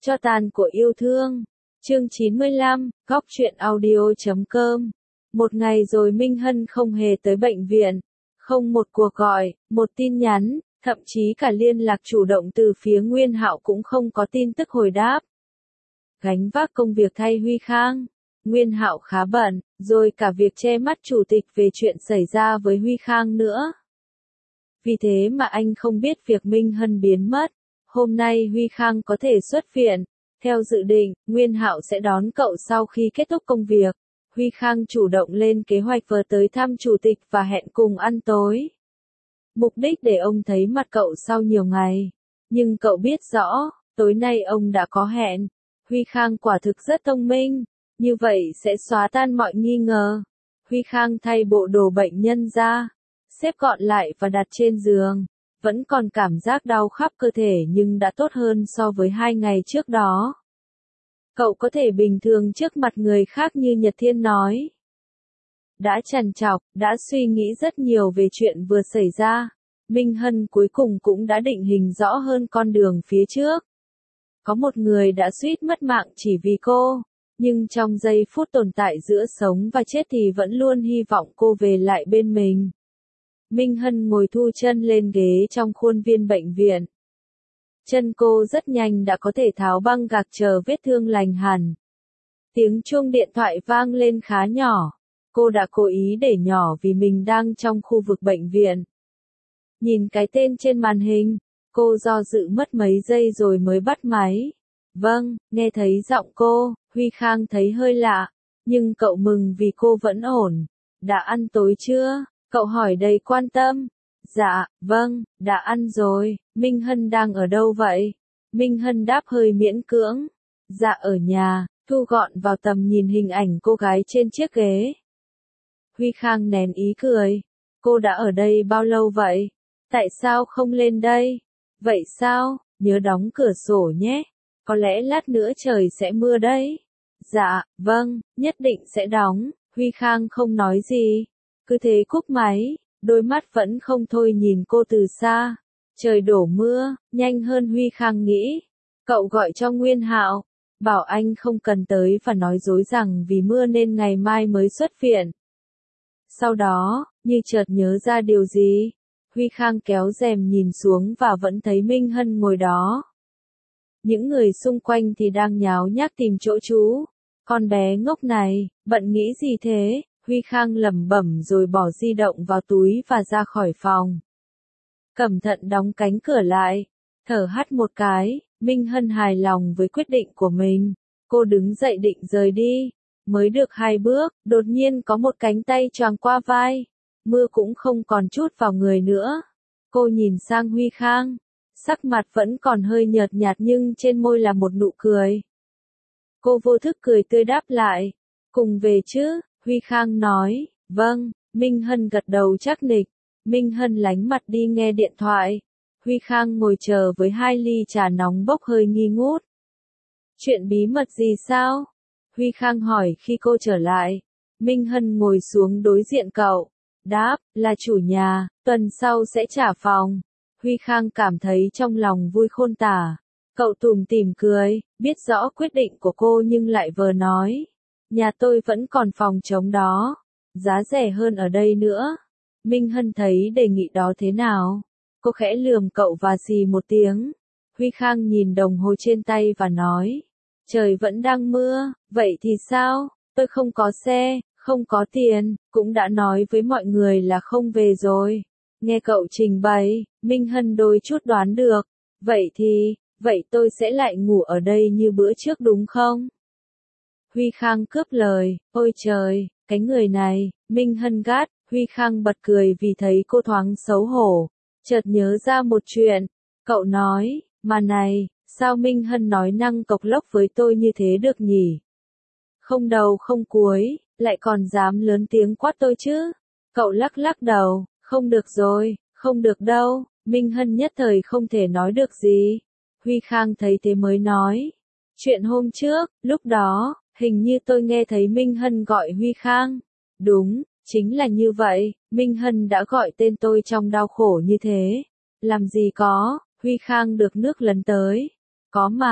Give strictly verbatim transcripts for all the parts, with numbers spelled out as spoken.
Cho tàn của yêu thương. Chương chín mươi lăm, góc truyện audio chấm com. Một ngày rồi Minh Hân không hề tới bệnh viện. Không một cuộc gọi, một tin nhắn, thậm chí cả liên lạc chủ động từ phía Nguyên Hạo cũng không có tin tức hồi đáp. Gánh vác công việc thay Huy Khang. Nguyên Hạo khá bận, rồi cả việc che mắt chủ tịch về chuyện xảy ra với Huy Khang nữa. Vì thế mà anh không biết việc Minh Hân biến mất. Hôm nay Huy Khang có thể xuất viện. Theo dự định, Nguyên Hạo sẽ đón cậu sau khi kết thúc công việc. Huy Khang chủ động lên kế hoạch vừa tới thăm chủ tịch và hẹn cùng ăn tối. Mục đích để ông thấy mặt cậu sau nhiều ngày. Nhưng cậu biết rõ, tối nay ông đã có hẹn. Huy Khang quả thực rất thông minh. Như vậy sẽ xóa tan mọi nghi ngờ. Huy Khang thay bộ đồ bệnh nhân ra, xếp gọn lại và đặt trên giường. Vẫn còn cảm giác đau khắp cơ thể nhưng đã tốt hơn so với hai ngày trước đó. Cậu có thể bình thường trước mặt người khác như Nhật Thiên nói. Đã trằn trọc, đã suy nghĩ rất nhiều về chuyện vừa xảy ra. Minh Hân cuối cùng cũng đã định hình rõ hơn con đường phía trước. Có một người đã suýt mất mạng chỉ vì cô. Nhưng trong giây phút tồn tại giữa sống và chết thì vẫn luôn hy vọng cô về lại bên mình. Minh Hân ngồi thu chân lên ghế trong khuôn viên bệnh viện. Chân cô rất nhanh đã có thể tháo băng gạc chờ vết thương lành hẳn. Tiếng chuông điện thoại vang lên khá nhỏ. Cô đã cố ý để nhỏ vì mình đang trong khu vực bệnh viện. Nhìn cái tên trên màn hình, cô do dự mất mấy giây rồi mới bắt máy. Vâng, nghe thấy giọng cô, Huy Khang thấy hơi lạ, nhưng cậu mừng vì cô vẫn ổn. Đã ăn tối chưa? Cậu hỏi đầy quan tâm. Dạ, vâng, đã ăn rồi. Minh Hân đang ở đâu vậy? Minh Hân đáp hơi miễn cưỡng. Dạ ở nhà, thu gọn vào tầm nhìn hình ảnh cô gái trên chiếc ghế. Huy Khang nén ý cười. Cô đã ở đây bao lâu vậy? Tại sao không lên đây? Vậy sao? Nhớ đóng cửa sổ nhé. Có lẽ lát nữa trời sẽ mưa đấy. Dạ, vâng, nhất định sẽ đóng. Huy Khang không nói gì. Cứ thế cúp máy, đôi mắt vẫn không thôi nhìn cô từ xa. Trời đổ mưa, nhanh hơn Huy Khang nghĩ. Cậu gọi cho Nguyên Hạo, bảo anh không cần tới và nói dối rằng vì mưa nên ngày mai mới xuất viện. Sau đó, như chợt nhớ ra điều gì, Huy Khang kéo rèm nhìn xuống và vẫn thấy Minh Hân ngồi đó. Những người xung quanh thì đang nháo nhác tìm chỗ trú. Con bé ngốc này, bận nghĩ gì thế? Huy Khang lẩm bẩm rồi bỏ di động vào túi và ra khỏi phòng. Cẩn thận đóng cánh cửa lại. Thở hắt một cái, Minh Hân hài lòng với quyết định của mình. Cô đứng dậy định rời đi. Mới được hai bước, đột nhiên có một cánh tay choàng qua vai. Mưa cũng không còn chút vào người nữa. Cô nhìn sang Huy Khang. Sắc mặt vẫn còn hơi nhợt nhạt nhưng trên môi là một nụ cười. Cô vô thức cười tươi đáp lại. Cùng về chứ? Huy Khang nói. Vâng. Minh Hân gật đầu chắc nịch. Minh Hân lánh mặt đi nghe điện thoại. Huy Khang ngồi chờ với hai ly trà nóng bốc hơi nghi ngút. Chuyện bí mật gì sao? Huy Khang hỏi khi cô trở lại. Minh Hân ngồi xuống đối diện cậu. Đáp, là chủ nhà, tuần sau sẽ trả phòng. Huy Khang cảm thấy trong lòng vui khôn tả. Cậu tủm tỉm cười, biết rõ quyết định của cô nhưng lại vờ nói. Nhà tôi vẫn còn phòng trống đó. Giá rẻ hơn ở đây nữa. Minh Hân thấy đề nghị đó thế nào? Cô khẽ lườm cậu và xì một tiếng. Huy Khang nhìn đồng hồ trên tay và nói. Trời vẫn đang mưa, vậy thì sao? Tôi không có xe, không có tiền, cũng đã nói với mọi người là không về rồi. Nghe cậu trình bày, Minh Hân đôi chút đoán được. Vậy thì, vậy tôi sẽ lại ngủ ở đây như bữa trước đúng không? Huy Khang cướp lời, ôi trời, cái người này, Minh Hân gắt. Huy Khang bật cười vì thấy cô thoáng xấu hổ. Chợt nhớ ra một chuyện. Cậu nói, mà này, sao Minh Hân nói năng cộc lốc với tôi như thế được nhỉ? Không đầu không cuối, lại còn dám lớn tiếng quát tôi chứ? Cậu lắc lắc đầu, không được rồi, không được đâu. Minh Hân nhất thời không thể nói được gì. Huy Khang thấy thế mới nói. Chuyện hôm trước, lúc đó, hình như tôi nghe thấy Minh Hân gọi Huy Khang. Đúng, chính là như vậy, Minh Hân đã gọi tên tôi trong đau khổ như thế. Làm gì có, Huy Khang được nước lấn tới. Có mà,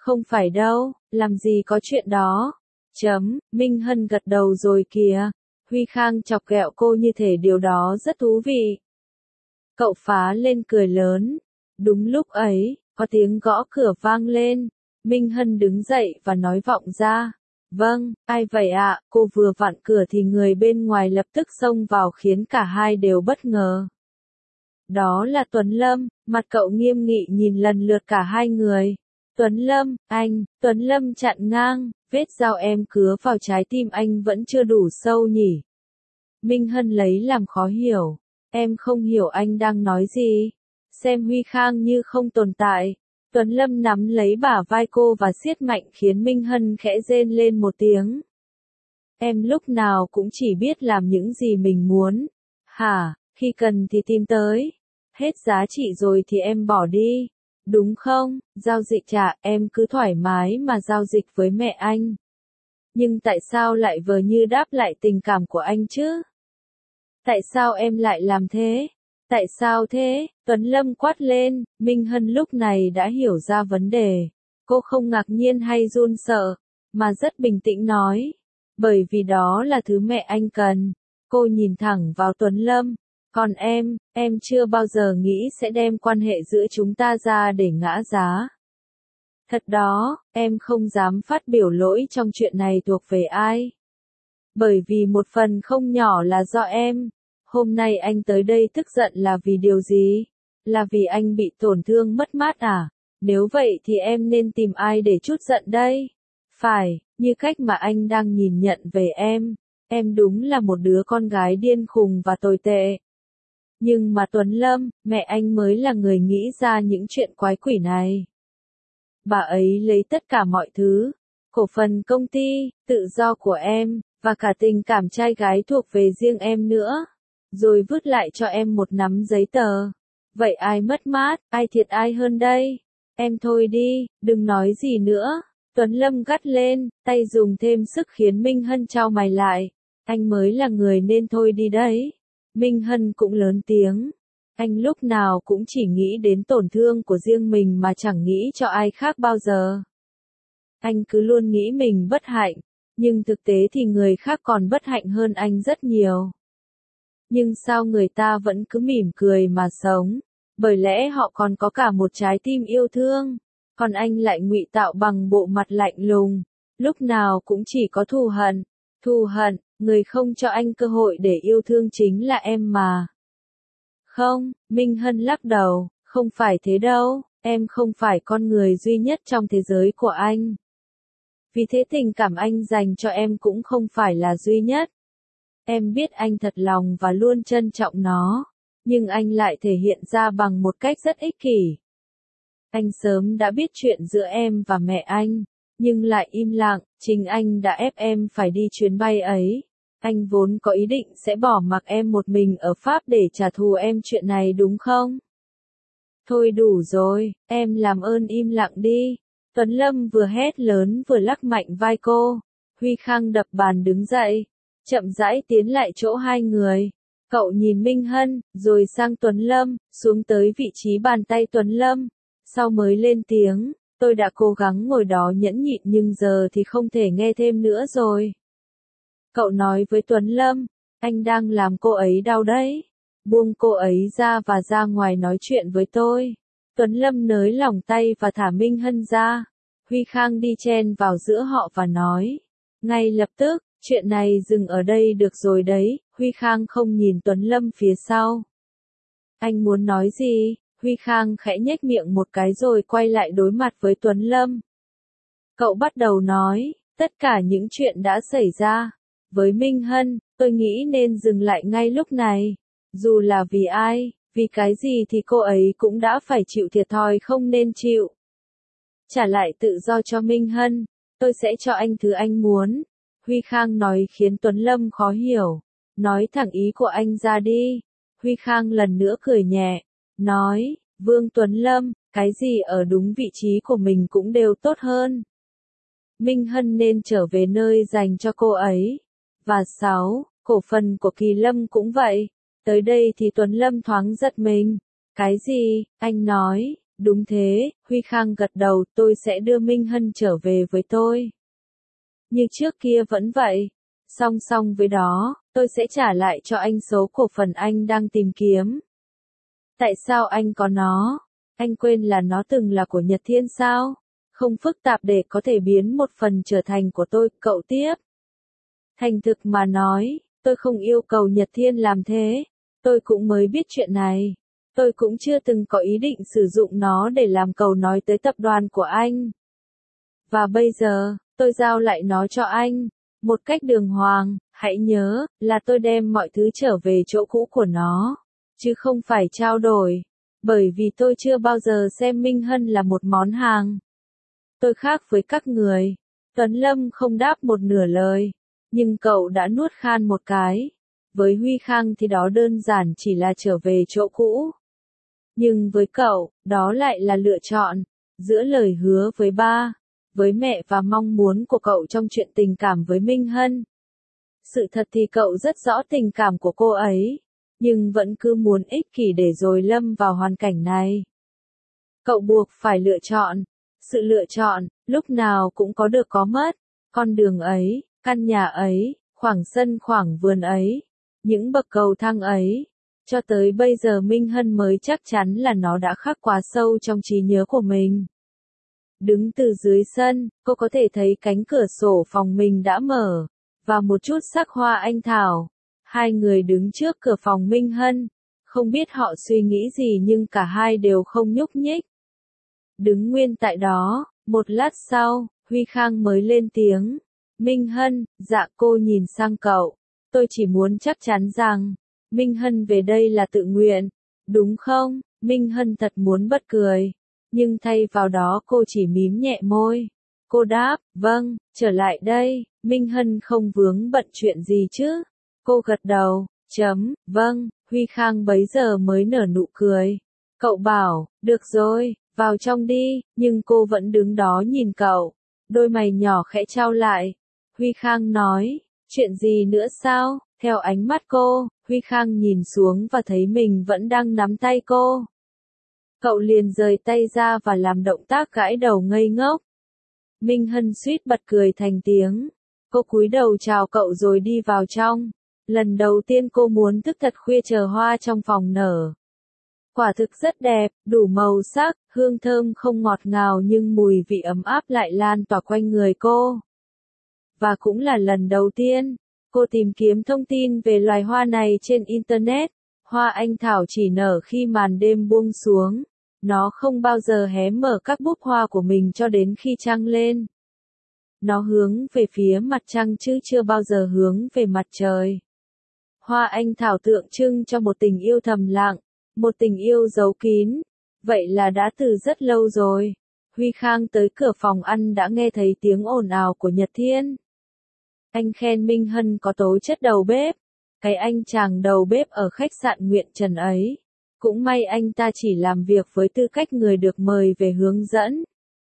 Không phải đâu, làm gì có chuyện đó. Chấm, Minh Hân gật đầu rồi kìa. Huy Khang chọc ghẹo cô như thể điều đó rất thú vị. Cậu phá lên cười lớn. Đúng lúc ấy, có tiếng gõ cửa vang lên. Minh Hân đứng dậy và nói vọng ra. Vâng, ai vậy ạ? Cô vừa vặn cửa thì người bên ngoài lập tức xông vào khiến cả hai đều bất ngờ. Đó là Tuấn Lâm, mặt cậu nghiêm nghị nhìn lần lượt cả hai người. Tuấn Lâm, anh, Tuấn Lâm chặn ngang, vết dao em cứa vào trái tim anh vẫn chưa đủ sâu nhỉ. Minh Hân lấy làm khó hiểu, em không hiểu anh đang nói gì. Xem Huy Khang như không tồn tại. Tuấn Lâm nắm lấy bả vai cô và siết mạnh khiến Minh Hân khẽ rên lên một tiếng. Em lúc nào cũng chỉ biết làm những gì mình muốn. Hả, khi cần thì tìm tới. Hết giá trị rồi thì em bỏ đi. Đúng không, giao dịch trả, em cứ thoải mái mà giao dịch với mẹ anh. Nhưng tại sao lại vờ như đáp lại tình cảm của anh chứ? Tại sao em lại làm thế? Tại sao thế? Tuấn Lâm quát lên, Minh Hân lúc này đã hiểu ra vấn đề. Cô không ngạc nhiên hay run sợ, mà rất bình tĩnh nói. Bởi vì đó là thứ mẹ anh cần. Cô nhìn thẳng vào Tuấn Lâm. Còn em, em chưa bao giờ nghĩ sẽ đem quan hệ giữa chúng ta ra để ngã giá. Thật đó, em không dám phát biểu lỗi trong chuyện này thuộc về ai. Bởi vì một phần không nhỏ là do em. Hôm nay anh tới đây tức giận là vì điều gì? Là vì anh bị tổn thương mất mát à? Nếu vậy thì em nên tìm ai để trút giận đây? Phải, như cách mà anh đang nhìn nhận về em. Em đúng là một đứa con gái điên khùng và tồi tệ. Nhưng mà Tuấn Lâm, mẹ anh mới là người nghĩ ra những chuyện quái quỷ này. Bà ấy lấy tất cả mọi thứ, cổ phần công ty, tự do của em, và cả tình cảm trai gái thuộc về riêng em nữa. Rồi vứt lại cho em một nắm giấy tờ. Vậy ai mất mát, ai thiệt ai hơn đây? Em thôi đi, đừng nói gì nữa. Tuấn Lâm gắt lên, tay dùng thêm sức khiến Minh Hân chau mày lại. Anh mới là người nên thôi đi đấy. Minh Hân cũng lớn tiếng. Anh lúc nào cũng chỉ nghĩ đến tổn thương của riêng mình mà chẳng nghĩ cho ai khác bao giờ. Anh cứ luôn nghĩ mình bất hạnh, nhưng thực tế thì người khác còn bất hạnh hơn anh rất nhiều. Nhưng sao người ta vẫn cứ mỉm cười mà sống? Bởi lẽ họ còn có cả một trái tim yêu thương. Còn anh lại ngụy tạo bằng bộ mặt lạnh lùng. Lúc nào cũng chỉ có thù hận. Thù hận, người không cho anh cơ hội để yêu thương chính là em mà. Không, Minh Hân lắc đầu, không phải thế đâu, em không phải con người duy nhất trong thế giới của anh. Vì thế tình cảm anh dành cho em cũng không phải là duy nhất. Em biết anh thật lòng và luôn trân trọng nó, nhưng anh lại thể hiện ra bằng một cách rất ích kỷ. Anh sớm đã biết chuyện giữa em và mẹ anh, nhưng lại im lặng, chính anh đã ép em phải đi chuyến bay ấy. Anh vốn có ý định sẽ bỏ mặc em một mình ở Pháp để trả thù em chuyện này đúng không? Thôi đủ rồi, em làm ơn im lặng đi. Tuấn Lâm vừa hét lớn vừa lắc mạnh vai cô. Huy Khang đập bàn đứng dậy, chậm rãi tiến lại chỗ hai người. Cậu nhìn Minh Hân, rồi sang Tuấn Lâm, xuống tới vị trí bàn tay Tuấn Lâm. Sau mới lên tiếng, tôi đã cố gắng ngồi đó nhẫn nhịn nhưng giờ thì không thể nghe thêm nữa rồi. Cậu nói với Tuấn Lâm, anh đang làm cô ấy đau đấy. Buông cô ấy ra và ra ngoài nói chuyện với tôi. Tuấn Lâm nới lỏng tay và thả Minh Hân ra. Huy Khang đi chen vào giữa họ và nói. Ngay lập tức, chuyện này dừng ở đây được rồi đấy. Huy Khang không nhìn Tuấn Lâm phía sau. Anh muốn nói gì? Huy Khang khẽ nhếch miệng một cái rồi quay lại đối mặt với Tuấn Lâm. Cậu bắt đầu nói, tất cả những chuyện đã xảy ra. Với Minh Hân, tôi nghĩ nên dừng lại ngay lúc này. Dù là vì ai, vì cái gì thì cô ấy cũng đã phải chịu thiệt thòi không nên chịu. Trả lại tự do cho Minh Hân, tôi sẽ cho anh thứ anh muốn. Huy Khang nói khiến Tuấn Lâm khó hiểu. Nói thẳng ý của anh ra đi. Huy Khang lần nữa cười nhẹ. Nói, Vương Tuấn Lâm, cái gì ở đúng vị trí của mình cũng đều tốt hơn. Minh Hân nên trở về nơi dành cho cô ấy. Và sáu, cổ phần của Kỳ Lâm cũng vậy. Tới đây thì Tuấn Lâm thoáng giật mình. Cái gì, anh nói, Đúng thế, Huy Khang gật đầu, tôi sẽ đưa Minh Hân trở về với tôi. Như trước kia vẫn vậy. Song song với đó, tôi sẽ trả lại cho anh số cổ phần anh đang tìm kiếm. Tại sao anh có nó? Anh quên là nó từng là của Nhật Thiên sao? Không phức tạp để có thể biến một phần trở thành của tôi, cậu tiếp. Thành thực mà nói, tôi không yêu cầu Nhật Thiên làm thế. Tôi cũng mới biết chuyện này. Tôi cũng chưa từng có ý định sử dụng nó để làm cầu nói tới tập đoàn của anh. Và bây giờ, tôi giao lại nó cho anh. Một cách đường hoàng, hãy nhớ, là tôi đem mọi thứ trở về chỗ cũ của nó. Chứ không phải trao đổi. Bởi vì tôi chưa bao giờ xem Minh Hân là một món hàng. Tôi khác với các người. Tuấn Lâm không đáp một nửa lời. Nhưng cậu đã nuốt khan một cái. Với Huy Khang thì đó đơn giản chỉ là trở về chỗ cũ. Nhưng với cậu, đó lại là lựa chọn. Giữa lời hứa với ba, với mẹ và mong muốn của cậu trong chuyện tình cảm với Minh Hân. Sự thật thì cậu rất rõ tình cảm của cô ấy. Nhưng vẫn cứ muốn ích kỷ để rồi lâm vào hoàn cảnh này. Cậu buộc phải lựa chọn. Sự lựa chọn, lúc nào cũng có được có mất. Con đường ấy, căn nhà ấy, khoảng sân khoảng vườn ấy, những bậc cầu thang ấy. Cho tới bây giờ Minh Hân mới chắc chắn là nó đã khắc quá sâu trong trí nhớ của mình. Đứng từ dưới sân, cô có thể thấy cánh cửa sổ phòng mình đã mở, và một chút sắc hoa anh thảo. Hai người đứng trước cửa phòng Minh Hân, không biết họ suy nghĩ gì nhưng cả hai đều không nhúc nhích. Đứng nguyên tại đó, một lát sau, Huy Khang mới lên tiếng. Minh Hân, dạ cô nhìn sang cậu. Tôi chỉ muốn chắc chắn rằng, Minh Hân về đây là tự nguyện, đúng không? Minh Hân thật muốn bật cười. Nhưng thay vào đó cô chỉ mím nhẹ môi. Cô đáp, vâng, trở lại đây. Minh Hân không vướng bận chuyện gì chứ? Cô gật đầu, chấm, vâng. Huy Khang bấy giờ mới nở nụ cười. Cậu bảo, được rồi, vào trong đi, nhưng cô vẫn đứng đó nhìn cậu. Đôi mày nhỏ khẽ trao lại. Huy Khang nói, chuyện gì nữa sao? Theo ánh mắt cô, Huy Khang nhìn xuống và thấy mình vẫn đang nắm tay cô. Cậu liền rời tay ra và làm động tác gãi đầu ngây ngốc. Minh Hân suýt bật cười thành tiếng. Cô cúi đầu chào cậu rồi đi vào trong. Lần đầu tiên cô muốn thức thật khuya chờ hoa trong phòng nở. Quả thực rất đẹp, đủ màu sắc, hương thơm không ngọt ngào nhưng mùi vị ấm áp lại lan tỏa quanh người cô. Và cũng là lần đầu tiên, cô tìm kiếm thông tin về loài hoa này trên Internet. Hoa anh thảo chỉ nở khi màn đêm buông xuống. Nó không bao giờ hé mở các búp hoa của mình cho đến khi trăng lên. Nó hướng về phía mặt trăng chứ chưa bao giờ hướng về mặt trời. Hoa anh thảo tượng trưng cho một tình yêu thầm lặng, một tình yêu giấu kín. Vậy là đã từ rất lâu rồi. Huy Khang tới cửa phòng ăn đã nghe thấy tiếng ồn ào của Nhật Thiên. Anh khen Minh Hân có tố chất đầu bếp. Cái anh chàng đầu bếp ở khách sạn Nguyện Trần ấy. Cũng may anh ta chỉ làm việc với tư cách người được mời về hướng dẫn.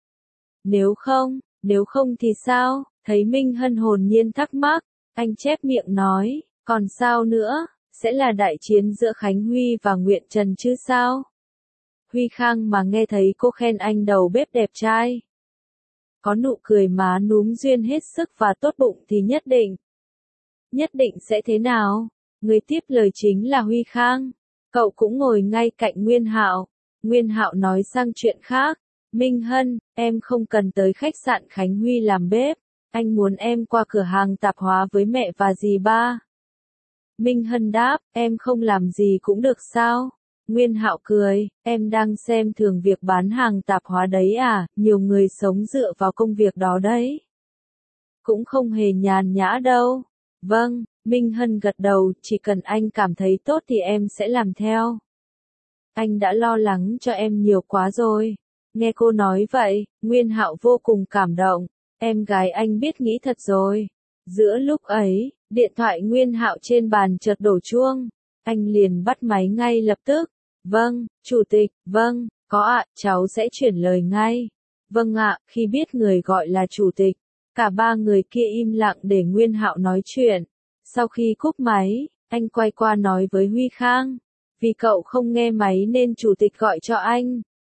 Nếu không, nếu không thì sao? Thấy Minh Hân hồn nhiên thắc mắc, anh chép miệng nói, còn sao nữa, sẽ là đại chiến giữa Khánh Huy và Nguyện Trần chứ sao? Huy Khang mà nghe thấy cô khen anh đầu bếp đẹp trai. Có nụ cười má núm duyên hết sức và tốt bụng thì nhất định. Nhất định sẽ thế nào? Người tiếp lời chính là Huy Khang. Cậu cũng ngồi ngay cạnh Nguyên Hạo. Nguyên Hạo nói sang chuyện khác. Minh Hân, em không cần tới khách sạn Khánh Huy làm bếp. Anh muốn em qua cửa hàng tạp hóa với mẹ và dì ba. Minh Hân đáp, em không làm gì cũng được sao? Nguyên Hạo cười, em đang xem thường việc bán hàng tạp hóa đấy à, nhiều người sống dựa vào công việc đó đấy. Cũng không hề nhàn nhã đâu. Vâng, Minh Hân gật đầu, chỉ cần anh cảm thấy tốt thì em sẽ làm theo. Anh đã lo lắng cho em nhiều quá rồi. Nghe cô nói vậy, Nguyên Hạo vô cùng cảm động. Em gái anh biết nghĩ thật rồi. Giữa lúc ấy, điện thoại Nguyên Hạo trên bàn chợt đổ chuông. Anh liền bắt máy ngay lập tức. Vâng, chủ tịch, vâng, có ạ, cháu sẽ chuyển lời ngay. Vâng ạ, khi biết người gọi là chủ tịch, cả ba người kia im lặng để Nguyên Hạo nói chuyện. Sau khi cúp máy, anh quay qua nói với Huy Khang. Vì cậu không nghe máy nên chủ tịch gọi cho anh.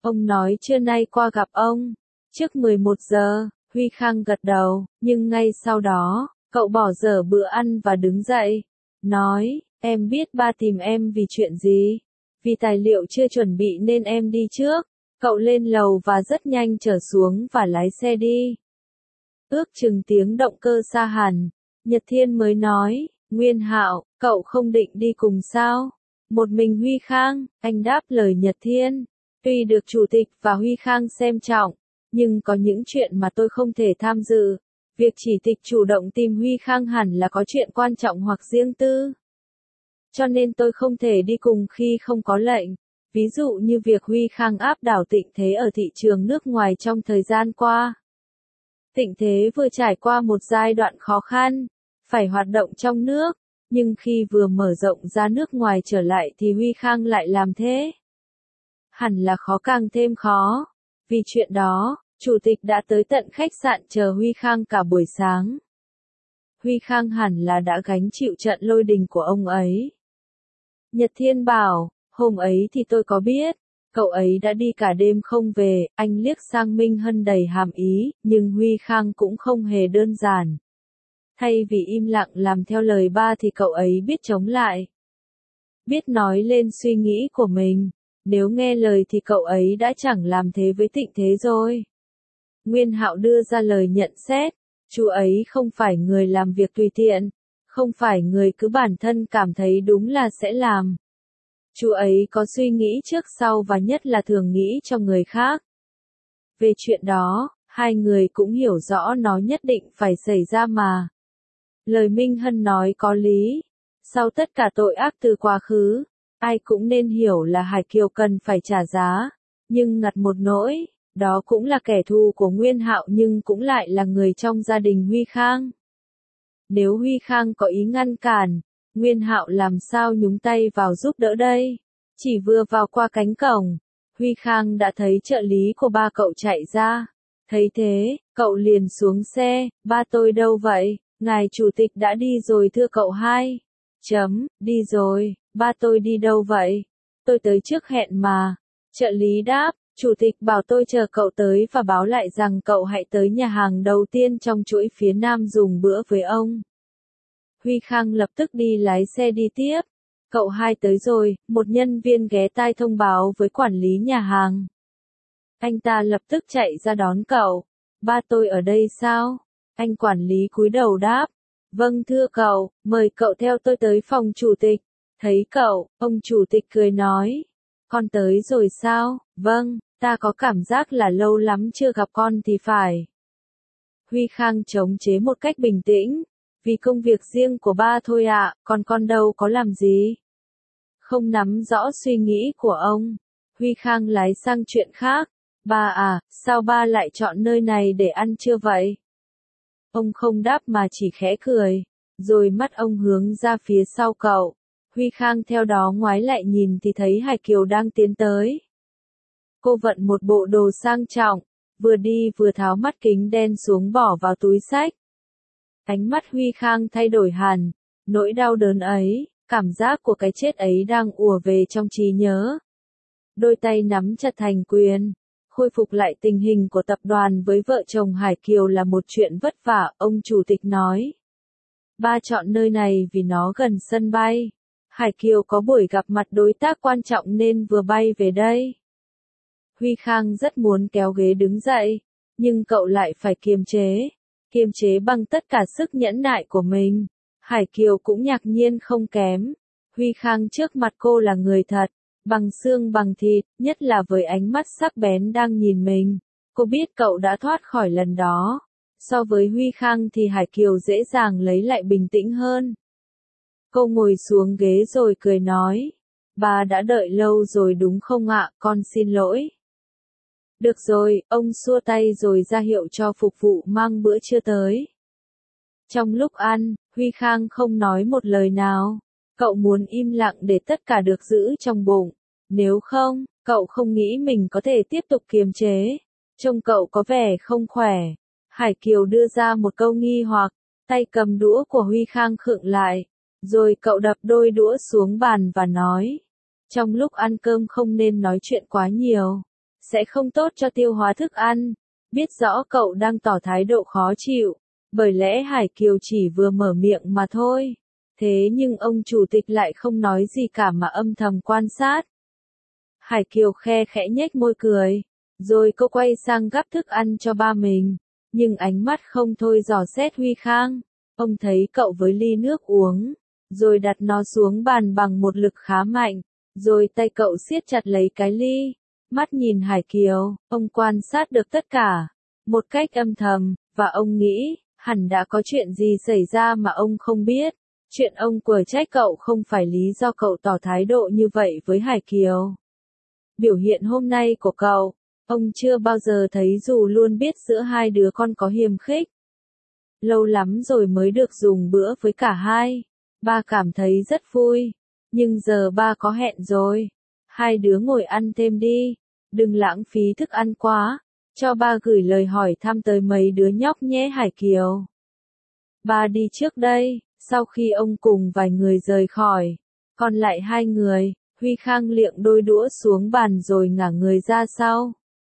Ông nói trưa nay qua gặp ông. Trước mười một giờ, Huy Khang gật đầu, nhưng ngay sau đó, cậu bỏ dở bữa ăn và đứng dậy. Nói, em biết ba tìm em vì chuyện gì. Vì tài liệu chưa chuẩn bị nên em đi trước. Cậu lên lầu và rất nhanh trở xuống và lái xe đi. Ước chừng tiếng động cơ xa hẳn, Nhật Thiên mới nói, Nguyên Hạo, cậu không định đi cùng sao? Một mình Huy Khang, anh đáp lời Nhật Thiên. Tuy được Chủ tịch và Huy Khang xem trọng, nhưng có những chuyện mà tôi không thể tham dự. Việc chỉ tịch chủ động tìm Huy Khang hẳn là có chuyện quan trọng hoặc riêng tư. Cho nên tôi không thể đi cùng khi không có lệnh. Ví dụ như việc Huy Khang áp đảo Tịnh Thế ở thị trường nước ngoài trong thời gian qua. Tịnh Thế vừa trải qua một giai đoạn khó khăn, phải hoạt động trong nước, nhưng khi vừa mở rộng ra nước ngoài trở lại thì Huy Khang lại làm thế. Hẳn là khó càng thêm khó. Vì chuyện đó, Chủ tịch đã tới tận khách sạn chờ Huy Khang cả buổi sáng. Huy Khang hẳn là đã gánh chịu trận lôi đình của ông ấy. Nhật Thiên bảo, hôm ấy thì tôi có biết, cậu ấy đã đi cả đêm không về, anh liếc sang Minh Hân đầy hàm ý, nhưng Huy Khang cũng không hề đơn giản. Thay vì im lặng làm theo lời ba thì cậu ấy biết chống lại. Biết nói lên suy nghĩ của mình, nếu nghe lời thì cậu ấy đã chẳng làm thế với Tịnh Thế rồi. Nguyên Hạo đưa ra lời nhận xét, chú ấy không phải người làm việc tùy tiện, không phải người cứ bản thân cảm thấy đúng là sẽ làm. Chú ấy có suy nghĩ trước sau và nhất là thường nghĩ cho người khác. Về chuyện đó, hai người cũng hiểu rõ nó nhất định phải xảy ra mà. Lời Minh Hân nói có lý. Sau tất cả tội ác từ quá khứ, ai cũng nên hiểu là Hải Kiều cần phải trả giá. Nhưng ngặt một nỗi, đó cũng là kẻ thù của Nguyên Hạo nhưng cũng lại là người trong gia đình Huy Khang. Nếu Huy Khang có ý ngăn cản, Nguyên Hạo làm sao nhúng tay vào giúp đỡ đây? Chỉ vừa vào qua cánh cổng, Huy Khang đã thấy trợ lý của ba cậu chạy ra. Thấy thế, cậu liền xuống xe, ba tôi đâu vậy? Ngài Chủ tịch đã đi rồi thưa cậu hai. Chấm, đi rồi, ba tôi đi đâu vậy? Tôi tới trước hẹn mà. Trợ lý đáp, Chủ tịch bảo tôi chờ cậu tới và báo lại rằng cậu hãy tới nhà hàng đầu tiên trong chuỗi phía Nam dùng bữa với ông. Huy Khang lập tức đi lái xe đi tiếp. Cậu hai tới rồi, một nhân viên ghé tai thông báo với quản lý nhà hàng. Anh ta lập tức chạy ra đón cậu. Ba tôi ở đây sao? Anh quản lý cúi đầu đáp. Vâng thưa cậu, mời cậu theo tôi tới phòng chủ tịch. Thấy cậu, ông chủ tịch cười nói. Con tới rồi sao? Vâng, ta có cảm giác là lâu lắm chưa gặp con thì phải. Huy Khang chống chế một cách bình tĩnh. Vì công việc riêng của ba thôi ạ, à, còn con đâu có làm gì. Không nắm rõ suy nghĩ của ông. Huy Khang lái sang chuyện khác. Ba à, sao ba lại chọn nơi này để ăn trưa vậy? Ông không đáp mà chỉ khẽ cười. Rồi mắt ông hướng ra phía sau cậu. Huy Khang theo đó ngoái lại nhìn thì thấy Hải Kiều đang tiến tới. Cô vận một bộ đồ sang trọng, vừa đi vừa tháo mắt kính đen xuống bỏ vào túi xách. Ánh mắt Huy Khang thay đổi hẳn, nỗi đau đớn ấy, cảm giác của cái chết ấy đang ùa về trong trí nhớ. Đôi tay nắm chặt thành quyền, khôi phục lại tình hình của tập đoàn với vợ chồng Hải Kiều là một chuyện vất vả, ông chủ tịch nói. Ba chọn nơi này vì nó gần sân bay. Hải Kiều có buổi gặp mặt đối tác quan trọng nên vừa bay về đây. Huy Khang rất muốn kéo ghế đứng dậy, nhưng cậu lại phải kiềm chế. Kiềm chế bằng tất cả sức nhẫn nại của mình. Hải Kiều cũng ngạc nhiên không kém. Huy Khang trước mặt cô là người thật, bằng xương bằng thịt, nhất là với ánh mắt sắc bén đang nhìn mình. Cô biết cậu đã thoát khỏi lần đó. So với Huy Khang thì Hải Kiều dễ dàng lấy lại bình tĩnh hơn. Cô ngồi xuống ghế rồi cười nói. Bà đã đợi lâu rồi đúng không ạ, con xin lỗi. Được rồi, ông xua tay rồi ra hiệu cho phục vụ mang bữa trưa tới. Trong lúc ăn, Huy Khang không nói một lời nào. Cậu muốn im lặng để tất cả được giữ trong bụng. Nếu không, cậu không nghĩ mình có thể tiếp tục kiềm chế. Trông cậu có vẻ không khỏe. Hải Kiều đưa ra một câu nghi hoặc, tay cầm đũa của Huy Khang khựng lại. Rồi cậu đập đôi đũa xuống bàn và nói. Trong lúc ăn cơm không nên nói chuyện quá nhiều. sẽ không tốt cho tiêu hóa thức ăn. Biết rõ cậu đang tỏ thái độ khó chịu, bởi lẽ Hải Kiều chỉ vừa mở miệng mà thôi. Thế nhưng ông chủ tịch lại không nói gì cả mà âm thầm quan sát. Hải Kiều khe khẽ nhếch môi cười, rồi cô quay sang gắp thức ăn cho ba mình, nhưng ánh mắt không thôi dò xét Huy Khang. Ông thấy cậu với ly nước uống, rồi đặt nó xuống bàn bằng một lực khá mạnh, rồi tay cậu siết chặt lấy cái ly. Mắt nhìn Hải Kiều, ông quan sát được tất cả, một cách âm thầm, và ông nghĩ, hẳn đã có chuyện gì xảy ra mà ông không biết. Chuyện ông quở trách cậu không phải lý do cậu tỏ thái độ như vậy với Hải Kiều. Biểu hiện hôm nay của cậu, ông chưa bao giờ thấy, dù luôn biết giữa hai đứa con có hiềm khích. Lâu lắm rồi mới được dùng bữa với cả hai, ba cảm thấy rất vui, nhưng giờ ba có hẹn rồi. Hai đứa ngồi ăn thêm đi, đừng lãng phí thức ăn quá, cho ba gửi lời hỏi thăm tới mấy đứa nhóc nhé Hải Kiều. Ba đi trước đây. Sau khi ông cùng vài người rời khỏi, còn lại hai người, Huy Khang liệng đôi đũa xuống bàn rồi ngả người ra sau.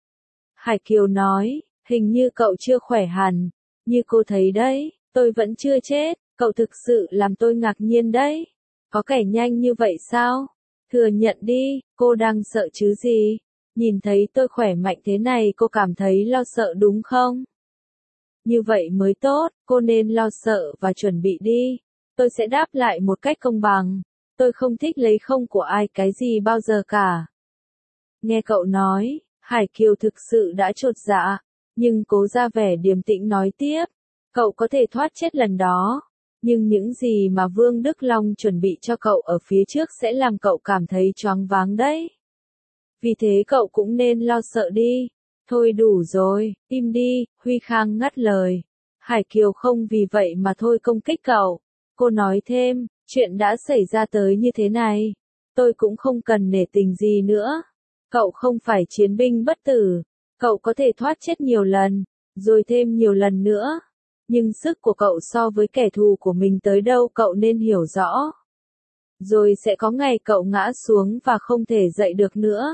Hải Kiều nói, hình như cậu chưa khỏe hẳn, như cô thấy đấy, tôi vẫn chưa chết, cậu thực sự làm tôi ngạc nhiên đấy. Có kẻ nhanh như vậy sao? Thừa nhận đi, cô đang sợ chứ gì? Nhìn thấy tôi khỏe mạnh thế này cô cảm thấy lo sợ đúng không? Như vậy mới tốt, cô nên lo sợ và chuẩn bị đi. Tôi sẽ đáp lại một cách công bằng. Tôi không thích lấy không của ai cái gì bao giờ cả. Nghe cậu nói, Hải Kiều thực sự đã chột dạ, nhưng cố ra vẻ điềm tĩnh nói tiếp. Cậu có thể thoát chết lần đó, nhưng những gì mà Vương Đức Long chuẩn bị cho cậu ở phía trước sẽ làm cậu cảm thấy choáng váng đấy. Vì thế cậu cũng nên lo sợ đi. Thôi đủ rồi, im đi, Huy Khang ngắt lời. Hải Kiều không vì vậy mà thôi công kích cậu. Cô nói thêm, chuyện đã xảy ra tới như thế này. Tôi cũng không cần nể tình gì nữa. Cậu không phải chiến binh bất tử. Cậu có thể thoát chết nhiều lần, rồi thêm nhiều lần nữa. Nhưng sức của cậu so với kẻ thù của mình tới đâu cậu nên hiểu rõ. Rồi sẽ có ngày cậu ngã xuống và không thể dậy được nữa.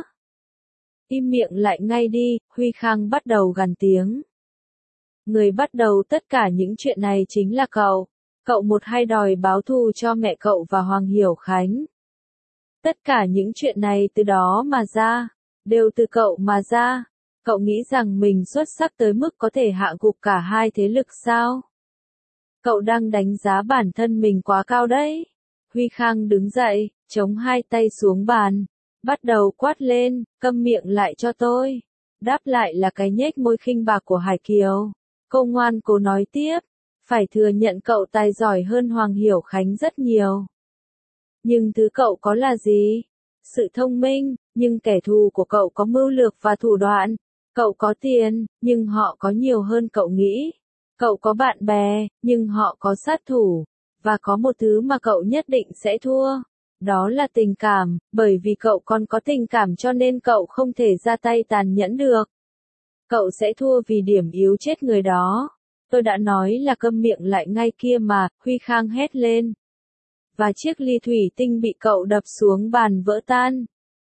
Im miệng lại ngay đi, Huy Khang bắt đầu gằn tiếng. Người bắt đầu tất cả những chuyện này chính là cậu. Cậu một hay đòi báo thù cho mẹ cậu và Hoàng Hiểu Khánh. Tất cả những chuyện này từ đó mà ra, đều từ cậu mà ra. Cậu nghĩ rằng mình xuất sắc tới mức có thể hạ gục cả hai thế lực sao? Cậu đang đánh giá bản thân mình quá cao đấy. Huy Khang đứng dậy, chống hai tay xuống bàn, bắt đầu quát lên, câm miệng lại cho tôi. Đáp lại là cái nhếch môi khinh bạc của Hải Kiều. Cô ngoan cố nói tiếp, phải thừa nhận cậu tài giỏi hơn Hoàng Hiểu Khánh rất nhiều. Nhưng thứ cậu có là gì? Sự thông minh, nhưng kẻ thù của cậu có mưu lược và thủ đoạn. Cậu có tiền, nhưng họ có nhiều hơn cậu nghĩ. Cậu có bạn bè, nhưng họ có sát thủ. Và có một thứ mà cậu nhất định sẽ thua. Đó là tình cảm, bởi vì cậu còn có tình cảm cho nên cậu không thể ra tay tàn nhẫn được. Cậu sẽ thua vì điểm yếu chết người đó. Tôi đã nói là câm miệng lại ngay kia mà, Huy Khang hét lên. Và chiếc ly thủy tinh bị cậu đập xuống bàn vỡ tan.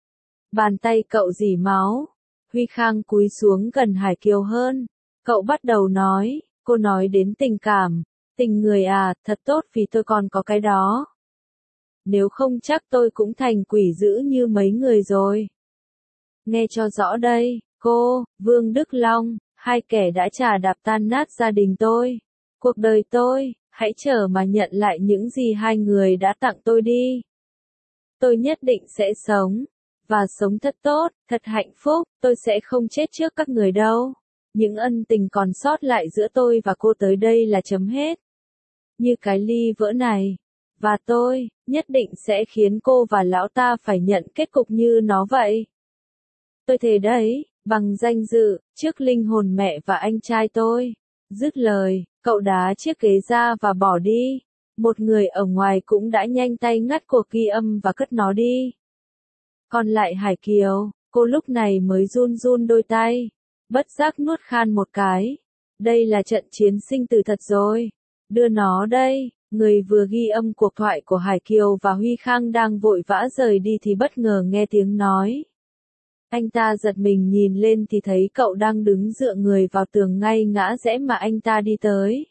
Bàn tay cậu rỉ máu. Huy Khang cúi xuống gần Hải Kiều hơn. Cậu bắt đầu nói, cô nói đến tình cảm. Tình người à, thật tốt vì tôi còn có cái đó. Nếu không chắc tôi cũng thành quỷ dữ như mấy người rồi. Nghe cho rõ đây, cô, Vương Đức Long, hai kẻ đã trà đạp tan nát gia đình tôi, cuộc đời tôi, hãy chờ mà nhận lại những gì hai người đã tặng tôi đi. Tôi nhất định sẽ sống, và sống thật tốt, thật hạnh phúc, tôi sẽ không chết trước các người đâu. Những ân tình còn sót lại giữa tôi và cô tới đây là chấm hết. Như cái ly vỡ này. Và tôi, nhất định sẽ khiến cô và lão ta phải nhận kết cục như nó vậy. Tôi thề đấy, bằng danh dự, trước linh hồn mẹ và anh trai tôi. Dứt lời, cậu đá chiếc ghế ra và bỏ đi. Một người ở ngoài cũng đã nhanh tay ngắt cuộc ghi âm và cất nó đi. Còn lại Hải Kiều, cô lúc này mới run run đôi tay. Bất giác nuốt khan một cái. Đây là trận chiến sinh tử thật rồi. Đưa nó đây. Người vừa ghi âm cuộc thoại của Hải Kiều và Huy Khang đang vội vã rời đi thì bất ngờ nghe tiếng nói. Anh ta giật mình nhìn lên thì thấy cậu đang đứng dựa người vào tường ngay ngã rẽ mà anh ta đi tới.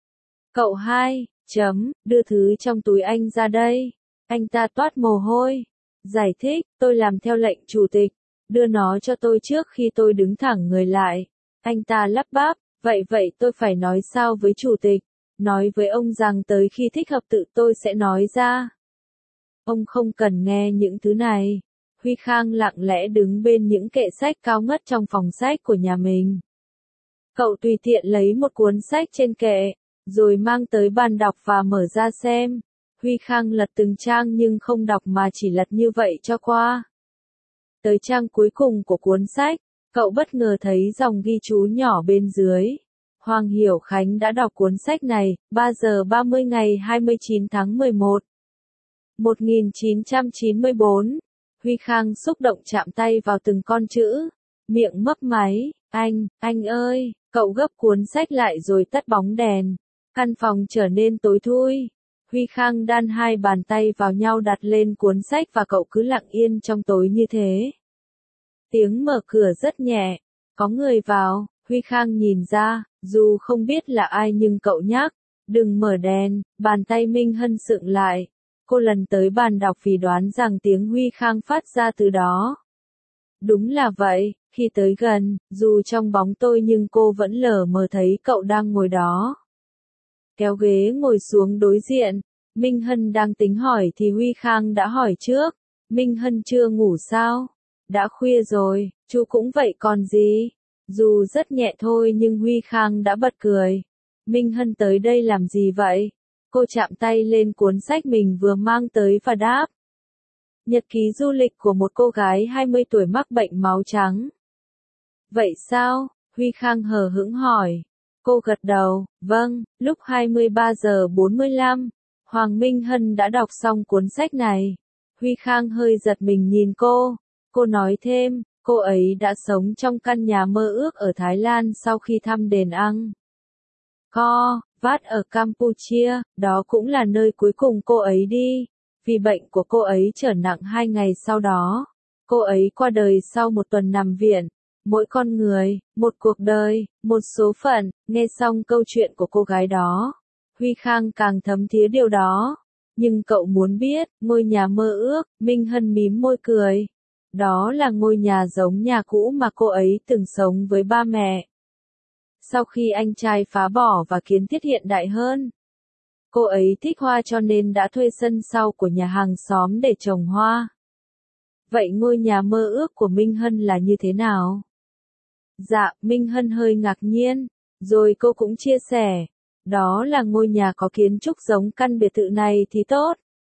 Cậu hai, chấm, đưa thứ trong túi anh ra đây. Anh ta toát mồ hôi. Giải thích, tôi làm theo lệnh chủ tịch. Đưa nó cho tôi trước khi tôi đứng thẳng người lại. Anh ta lắp bắp, vậy vậy tôi phải nói sao với chủ tịch? Nói với ông rằng tới khi thích hợp tự tôi sẽ nói ra. Ông không cần nghe những thứ này. Huy Khang lặng lẽ đứng bên những kệ sách cao ngất trong phòng sách của nhà mình. Cậu tùy tiện lấy một cuốn sách trên kệ, rồi mang tới bàn đọc và mở ra xem. Huy Khang lật từng trang nhưng không đọc mà chỉ lật như vậy cho qua. Tới trang cuối cùng của cuốn sách, cậu bất ngờ thấy dòng ghi chú nhỏ bên dưới. Hoàng Hiểu Khánh đã đọc cuốn sách này, ba giờ ba mươi ngày hai mươi chín tháng mười một. một nghìn chín trăm chín mươi tư. Huy Khang xúc động chạm tay vào từng con chữ. Miệng mấp máy, anh, anh ơi, cậu gấp cuốn sách lại rồi tắt bóng đèn. Căn phòng trở nên tối thui. Huy Khang đan hai bàn tay vào nhau đặt lên cuốn sách và cậu cứ lặng yên trong tối như thế. Tiếng mở cửa rất nhẹ. Có người vào, Huy Khang nhìn ra, dù không biết là ai nhưng cậu nhắc, đừng mở đèn, bàn tay Minh Hân sượng lại. Cô lần tới bàn đọc vì đoán rằng tiếng Huy Khang phát ra từ đó. Đúng là vậy, khi tới gần, dù trong bóng tối nhưng cô vẫn lờ mờ thấy cậu đang ngồi đó. Kéo ghế ngồi xuống đối diện, Minh Hân đang tính hỏi thì Huy Khang đã hỏi trước. Minh Hân chưa ngủ sao? Đã khuya rồi, chú cũng vậy còn gì? Dù rất nhẹ thôi nhưng Huy Khang đã bật cười. Minh Hân tới đây làm gì vậy? Cô chạm tay lên cuốn sách mình vừa mang tới và đáp. Nhật ký du lịch của một cô gái hai mươi tuổi mắc bệnh máu trắng. Vậy sao? Huy Khang hờ hững hỏi. Cô gật đầu, vâng, lúc hai mươi ba giờ bốn mươi lăm, Hoàng Minh Hân đã đọc xong cuốn sách này. Huy Khang hơi giật mình nhìn cô. Cô nói thêm, cô ấy đã sống trong căn nhà mơ ước ở Thái Lan sau khi thăm đền Ang Co Wat ở Campuchia, đó cũng là nơi cuối cùng cô ấy đi. Vì bệnh của cô ấy trở nặng hai ngày sau đó. Cô ấy qua đời sau một tuần nằm viện. Mỗi con người, một cuộc đời, một số phận. Nghe xong câu chuyện của cô gái đó, Huy Khang càng thấm thía điều đó. Nhưng cậu muốn biết, ngôi nhà mơ ước, Minh Hân mím môi cười. Đó là ngôi nhà giống nhà cũ mà cô ấy từng sống với ba mẹ. Sau khi anh trai phá bỏ và kiến thiết hiện đại hơn, cô ấy thích hoa cho nên đã thuê sân sau của nhà hàng xóm để trồng hoa. Vậy ngôi nhà mơ ước của Minh Hân là như thế nào? Dạ, Minh Hân hơi ngạc nhiên, rồi cô cũng chia sẻ. Đó là ngôi nhà có kiến trúc giống căn biệt thự này thì tốt.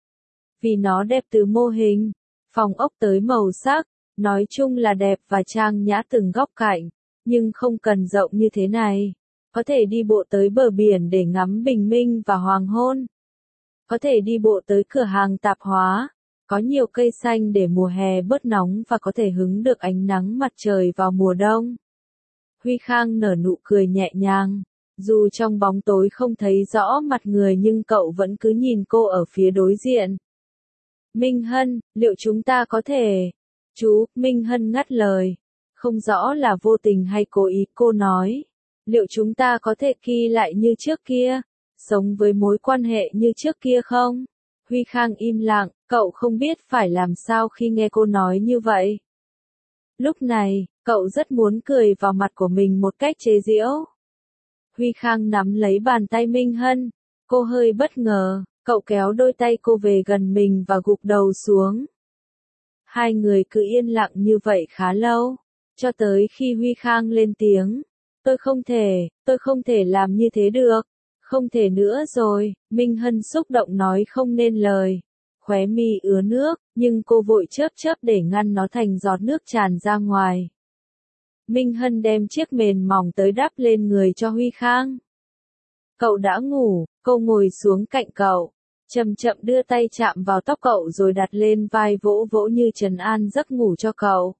Vì nó đẹp từ mô hình, phòng ốc tới màu sắc, nói chung là đẹp và trang nhã từng góc cạnh, nhưng không cần rộng như thế này. Có thể đi bộ tới bờ biển để ngắm bình minh và hoàng hôn. Có thể đi bộ tới cửa hàng tạp hóa. Có nhiều cây xanh để mùa hè bớt nóng và có thể hứng được ánh nắng mặt trời vào mùa đông. Huy Khang nở nụ cười nhẹ nhàng. Dù trong bóng tối không thấy rõ mặt người nhưng cậu vẫn cứ nhìn cô ở phía đối diện. Minh Hân, liệu chúng ta có thể... Chú, Minh Hân ngắt lời. Không rõ là vô tình hay cố ý cô nói. Liệu chúng ta có thể kỳ lại như trước kia? Sống với mối quan hệ như trước kia không? Huy Khang im lặng, cậu không biết phải làm sao khi nghe cô nói như vậy. Lúc này, cậu rất muốn cười vào mặt của mình một cách chế giễu. Huy Khang nắm lấy bàn tay Minh Hân. Cô hơi bất ngờ, cậu kéo đôi tay cô về gần mình và gục đầu xuống. Hai người cứ yên lặng như vậy khá lâu, cho tới khi Huy Khang lên tiếng. Tôi không thể, tôi không thể làm như thế được. Không thể nữa rồi, Minh Hân xúc động nói không nên lời. Khóe mi ứa nước, nhưng cô vội chớp chớp để ngăn nó thành giọt nước tràn ra ngoài. Minh Hân đem chiếc mền mỏng tới đắp lên người cho Huy Khang. Cậu đã ngủ, cô ngồi xuống cạnh cậu, chậm chậm đưa tay chạm vào tóc cậu rồi đặt lên vai vỗ vỗ như trấn an giấc ngủ cho cậu.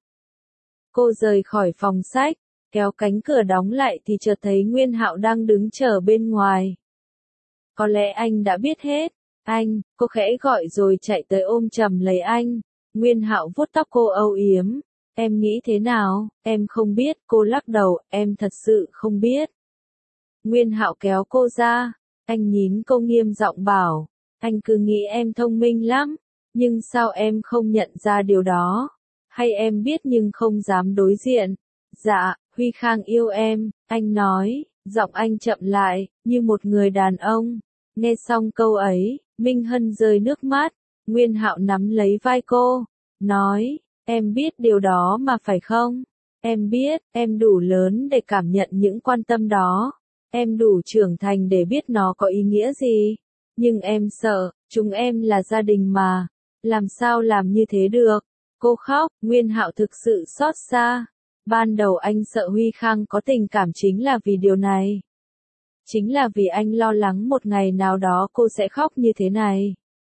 Cô rời khỏi phòng sách, kéo cánh cửa đóng lại thì chợt thấy Nguyên Hạo đang đứng chờ bên ngoài. Có lẽ anh đã biết hết. Anh, cô khẽ gọi rồi chạy tới ôm chầm lấy anh. Nguyên Hạo vuốt tóc cô âu yếm. Em nghĩ thế nào? Em không biết, cô lắc đầu, em thật sự không biết. Nguyên Hạo kéo cô ra, anh nhìn cô nghiêm giọng bảo, anh cứ nghĩ em thông minh lắm, nhưng sao em không nhận ra điều đó? Hay em biết nhưng không dám đối diện? Dạ, Huy Khang yêu em, anh nói, giọng anh chậm lại, như một người đàn ông. Nghe xong câu ấy, Minh Hân rơi nước mắt, Nguyên Hạo nắm lấy vai cô, nói, em biết điều đó mà phải không? Em biết, em đủ lớn để cảm nhận những quan tâm đó. Em đủ trưởng thành để biết nó có ý nghĩa gì. Nhưng em sợ, chúng em là gia đình mà. Làm sao làm như thế được? Cô khóc, Nguyên Hạo thực sự xót xa. Ban đầu anh sợ Huy Khang có tình cảm chính là vì điều này. Chính là vì anh lo lắng một ngày nào đó cô sẽ khóc như thế này.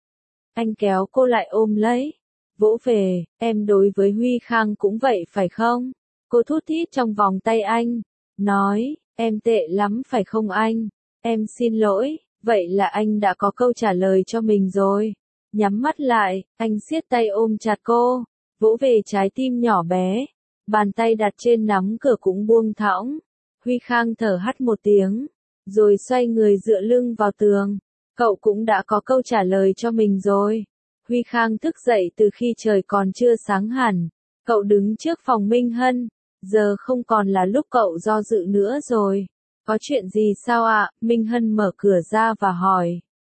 Anh kéo cô lại ôm lấy, vỗ về, em đối với Huy Khang cũng vậy phải không? Cô thút thít trong vòng tay anh, nói, em tệ lắm phải không anh? Em xin lỗi, vậy là anh đã có câu trả lời cho mình rồi. Nhắm mắt lại, anh siết tay ôm chặt cô, vỗ về trái tim nhỏ bé, bàn tay đặt trên nắm cửa cũng buông thõng. Huy Khang thở hắt một tiếng, rồi xoay người dựa lưng vào tường. Cậu cũng đã có câu trả lời cho mình rồi. Huy Khang thức dậy từ khi trời còn chưa sáng hẳn. Cậu đứng trước phòng Minh Hân. Giờ không còn là lúc cậu do dự nữa rồi. Có chuyện gì sao ạ? Minh Hân mở cửa ra và hỏi.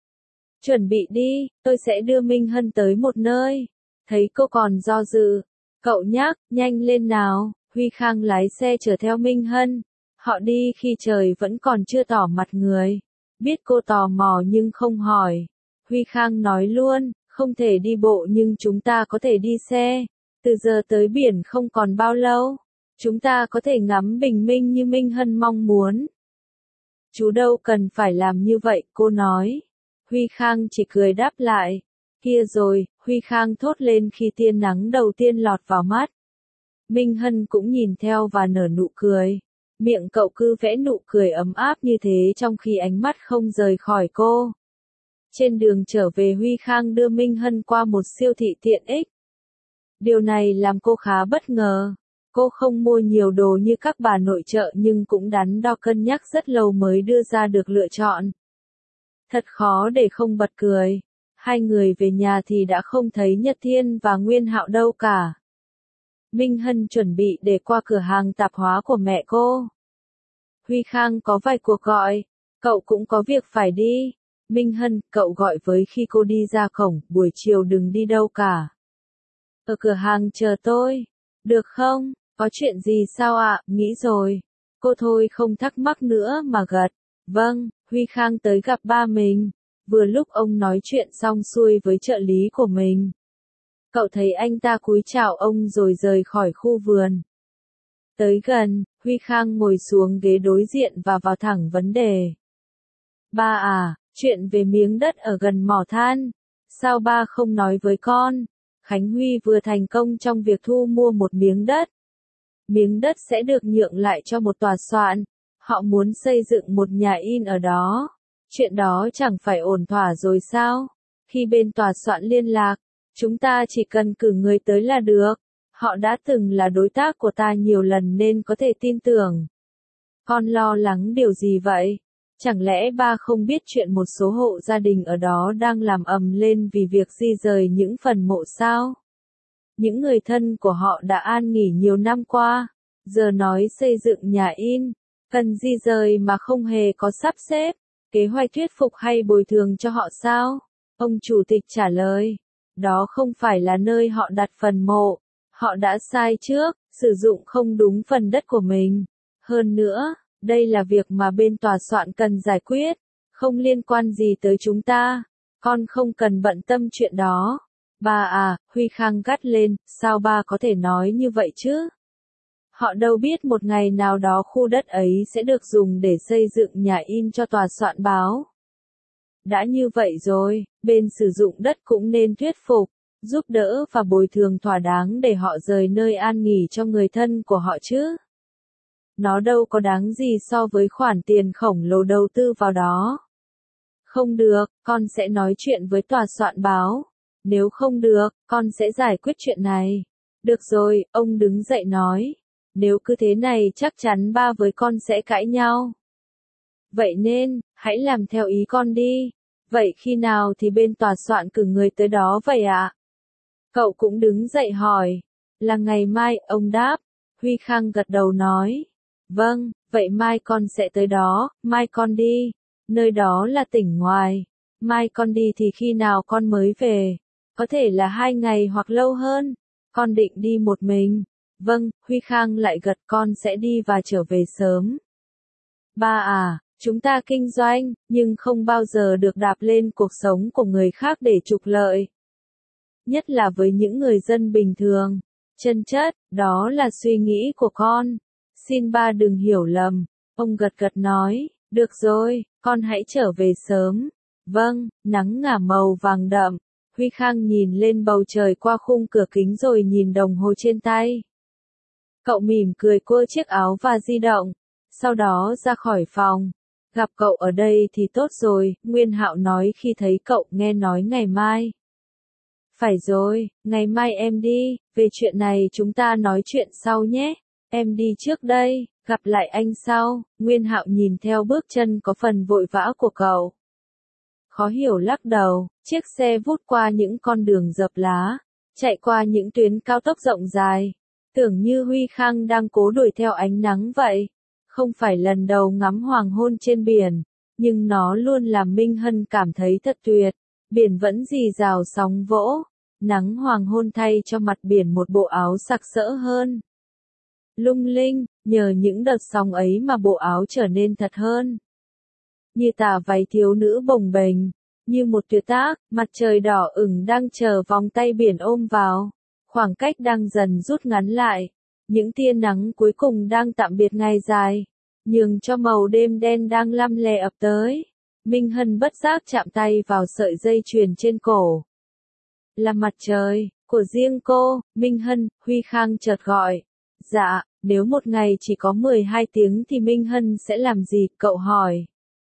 Chuẩn bị đi, tôi sẽ đưa Minh Hân tới một nơi. Thấy cô còn do dự. Cậu nhắc, nhanh lên nào. Huy Khang lái xe chở theo Minh Hân. Họ đi khi trời vẫn còn chưa tỏ mặt người. Biết cô tò mò nhưng không hỏi. Huy Khang nói luôn, không thể đi bộ nhưng chúng ta có thể đi xe. Từ giờ tới biển không còn bao lâu. Chúng ta có thể ngắm bình minh như Minh Hân mong muốn. Chú đâu cần phải làm như vậy, cô nói. Huy Khang chỉ cười đáp lại. Kia rồi, Huy Khang thốt lên khi tia nắng đầu tiên lọt vào mắt. Minh Hân cũng nhìn theo và nở nụ cười. Miệng cậu cứ vẽ nụ cười ấm áp như thế trong khi ánh mắt không rời khỏi cô. Trên đường trở về Huy Khang đưa Minh Hân qua một siêu thị tiện ích. Điều này làm cô khá bất ngờ. Cô không mua nhiều đồ như các bà nội trợ nhưng cũng đắn đo cân nhắc rất lâu mới đưa ra được lựa chọn. Thật khó để không bật cười. Hai người về nhà thì đã không thấy Nhật Thiên và Nguyên Hạo đâu cả. Minh Hân chuẩn bị để qua cửa hàng tạp hóa của mẹ cô. Huy Khang có vài cuộc gọi, cậu cũng có việc phải đi. Minh Hân, cậu gọi với khi cô đi ra cổng, buổi chiều đừng đi đâu cả. Ở cửa hàng chờ tôi, được không? Có chuyện gì sao ạ? Nghĩ rồi. Cô thôi không thắc mắc nữa mà gật. Vâng, Huy Khang tới gặp ba mình. Vừa lúc ông nói chuyện xong xuôi với trợ lý của mình. Cậu thấy anh ta cúi chào ông rồi rời khỏi khu vườn. Tới gần, Huy Khang ngồi xuống ghế đối diện và vào thẳng vấn đề. Ba à, chuyện về miếng đất ở gần mỏ than. Sao ba không nói với con? Khánh Huy vừa thành công trong việc thu mua một miếng đất. Miếng đất sẽ được nhượng lại cho một tòa soạn. Họ muốn xây dựng một nhà in ở đó. Chuyện đó chẳng phải ổn thỏa rồi sao? Khi bên tòa soạn liên lạc, chúng ta chỉ cần cử người tới là được. Họ đã từng là đối tác của ta nhiều lần nên có thể tin tưởng. Con lo lắng điều gì vậy? Chẳng lẽ ba không biết chuyện một số hộ gia đình ở đó đang làm ầm lên vì việc di rời những phần mộ sao? Những người thân của họ đã an nghỉ nhiều năm qua, giờ nói xây dựng nhà in, cần di rời mà không hề có sắp xếp, kế hoạch thuyết phục hay bồi thường cho họ sao? Ông chủ tịch trả lời, đó không phải là nơi họ đặt phần mộ, họ đã sai trước, sử dụng không đúng phần đất của mình. Hơn nữa, đây là việc mà bên tòa soạn cần giải quyết, không liên quan gì tới chúng ta, con không cần bận tâm chuyện đó. Ba à, Huy Khang gắt lên, sao ba có thể nói như vậy chứ? Họ đâu biết một ngày nào đó khu đất ấy sẽ được dùng để xây dựng nhà in cho tòa soạn báo. Đã như vậy rồi, bên sử dụng đất cũng nên thuyết phục, giúp đỡ và bồi thường thỏa đáng để họ rời nơi an nghỉ cho người thân của họ chứ. Nó đâu có đáng gì so với khoản tiền khổng lồ đầu tư vào đó. Không được, con sẽ nói chuyện với tòa soạn báo. Nếu không được, con sẽ giải quyết chuyện này. Được rồi, ông đứng dậy nói. Nếu cứ thế này chắc chắn ba với con sẽ cãi nhau. Vậy nên, hãy làm theo ý con đi. Vậy khi nào thì bên tòa soạn cử người tới đó vậy ạ? Cậu cũng đứng dậy hỏi. Là ngày mai, ông đáp. Huy Khang gật đầu nói. Vâng, vậy mai con sẽ tới đó, mai con đi. Nơi đó là tỉnh ngoài. Mai con đi thì khi nào con mới về? Có thể là hai ngày hoặc lâu hơn. Con định đi một mình. Vâng, Huy Khang lại gật, con sẽ đi và trở về sớm. Ba à, chúng ta kinh doanh, nhưng không bao giờ được đạp lên cuộc sống của người khác để trục lợi. Nhất là với những người dân bình thường. Chân chất, đó là suy nghĩ của con. Xin ba đừng hiểu lầm. Ông gật gật nói, được rồi, con hãy trở về sớm. Vâng, nắng ngả màu vàng đậm. Huy Khang nhìn lên bầu trời qua khung cửa kính rồi nhìn đồng hồ trên tay. Cậu mỉm cười quơ chiếc áo và di động. Sau đó ra khỏi phòng. Gặp cậu ở đây thì tốt rồi, Nguyên Hạo nói khi thấy cậu, nghe nói ngày mai. Phải rồi, ngày mai em đi, về chuyện này chúng ta nói chuyện sau nhé. Em đi trước đây, gặp lại anh sau. Nguyên Hạo nhìn theo bước chân có phần vội vã của cậu. Khó hiểu lắc đầu, chiếc xe vút qua những con đường rợp lá, chạy qua những tuyến cao tốc rộng dài. Tưởng như Huy Khang đang cố đuổi theo ánh nắng vậy. Không phải lần đầu ngắm hoàng hôn trên biển, nhưng nó luôn làm Minh Hân cảm thấy thật tuyệt. Biển vẫn rì rào sóng vỗ, nắng hoàng hôn thay cho mặt biển một bộ áo sặc sỡ hơn. Lung linh, nhờ những đợt sóng ấy mà bộ áo trở nên thật hơn. Như tà váy thiếu nữ bồng bềnh, như một tuyệt tác, mặt trời đỏ ửng đang chờ vòng tay biển ôm vào. Khoảng cách đang dần rút ngắn lại, những tia nắng cuối cùng đang tạm biệt ngày dài, nhường cho màu đêm đen đang lăm le ập tới. Minh Hân bất giác chạm tay vào sợi dây chuyền trên cổ. Là mặt trời, của riêng cô, Minh Hân, Huy Khang chợt gọi. Dạ, nếu một ngày chỉ có mười hai tiếng thì Minh Hân sẽ làm gì, cậu hỏi.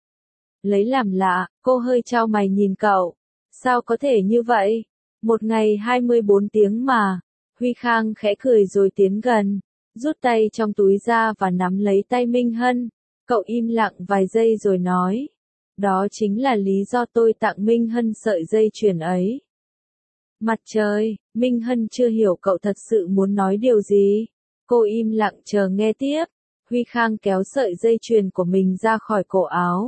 Lấy làm lạ, cô hơi chau mày nhìn cậu. Sao có thể như vậy? Một ngày hai mươi bốn tiếng mà. Huy Khang khẽ cười rồi tiến gần, rút tay trong túi ra và nắm lấy tay Minh Hân. Cậu im lặng vài giây rồi nói. Đó chính là lý do tôi tặng Minh Hân sợi dây chuyền ấy. Mặt trời, Minh Hân chưa hiểu cậu thật sự muốn nói điều gì. Cô im lặng chờ nghe tiếp. Huy Khang kéo sợi dây chuyền của mình ra khỏi cổ áo.